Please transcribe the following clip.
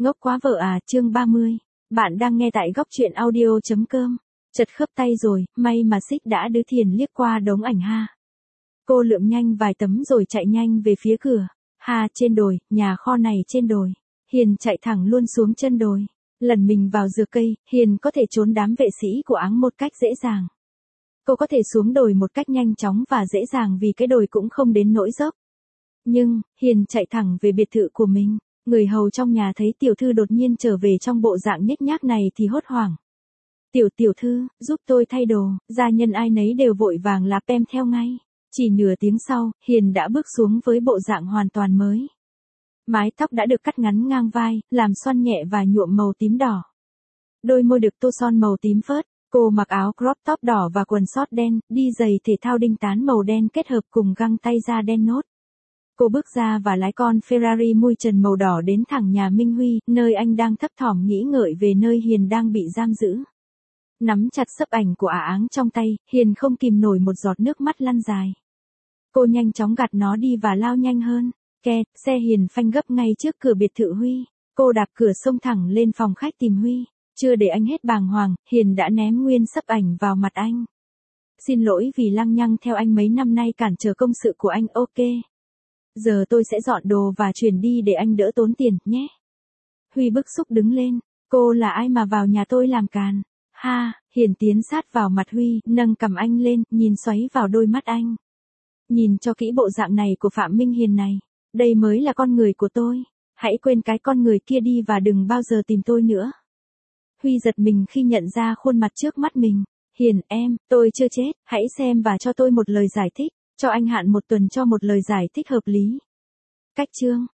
Ngốc quá vợ à, chương 30. Bạn đang nghe tại góc truyện audio.com. Chật khớp tay rồi, may mà Xích đã đưa Thiền liếc qua đống ảnh ha. Cô lượm nhanh vài tấm rồi chạy nhanh về phía cửa. Ha, trên đồi, nhà kho này trên đồi. Hiền chạy thẳng luôn xuống chân đồi. Lần mình vào dừa cây, Hiền có thể trốn đám vệ sĩ của Áng một cách dễ dàng. Cô có thể xuống đồi một cách nhanh chóng và dễ dàng vì cái đồi cũng không đến nỗi dốc. Nhưng, Hiền chạy thẳng về biệt thự của mình. Người hầu trong nhà thấy tiểu thư đột nhiên trở về trong bộ dạng nhếch nhác này thì hốt hoảng. Tiểu thư, giúp tôi thay đồ, gia nhân ai nấy đều vội vàng láp em theo ngay. Chỉ nửa tiếng sau, Hiền đã bước xuống với bộ dạng hoàn toàn mới. Mái tóc đã được cắt ngắn ngang vai, làm xoăn nhẹ và nhuộm màu tím đỏ. Đôi môi được tô son màu tím phớt, cô mặc áo crop top đỏ và quần sót đen, đi giày thể thao đinh tán màu đen kết hợp cùng găng tay da đen nốt. Cô bước ra và lái con Ferrari mui trần màu đỏ đến thẳng nhà Minh Huy, nơi anh đang thấp thỏm nghĩ ngợi về nơi Hiền đang bị giam giữ. Nắm chặt xấp ảnh của Áng trong tay, Hiền không kìm nổi một giọt nước mắt lăn dài. Cô nhanh chóng gạt nó đi và lao nhanh hơn. Xe Hiền phanh gấp ngay trước cửa biệt thự Huy. Cô đạp cửa xông thẳng lên phòng khách tìm Huy. Chưa để anh hết bàng hoàng, Hiền đã ném nguyên xấp ảnh vào mặt anh. Xin lỗi vì lăng nhăng theo anh mấy năm nay cản trở công sự của anh, ok. Giờ tôi sẽ dọn đồ và chuyển đi để anh đỡ tốn tiền, nhé. Huy bức xúc đứng lên. Cô là ai mà vào nhà tôi làm càn? Ha, Hiền tiến sát vào mặt Huy, nâng cầm anh lên, nhìn xoáy vào đôi mắt anh. Nhìn cho kỹ bộ dạng này của Phạm Minh Hiền này. Đây mới là con người của tôi. Hãy quên cái con người kia đi và đừng bao giờ tìm tôi nữa. Huy giật mình khi nhận ra khuôn mặt trước mắt mình. Hiền, tôi chưa chết, hãy xem và cho tôi một lời giải thích. Cho anh hạn 1 tuần cho một lời giải thích hợp lý. Cách chương.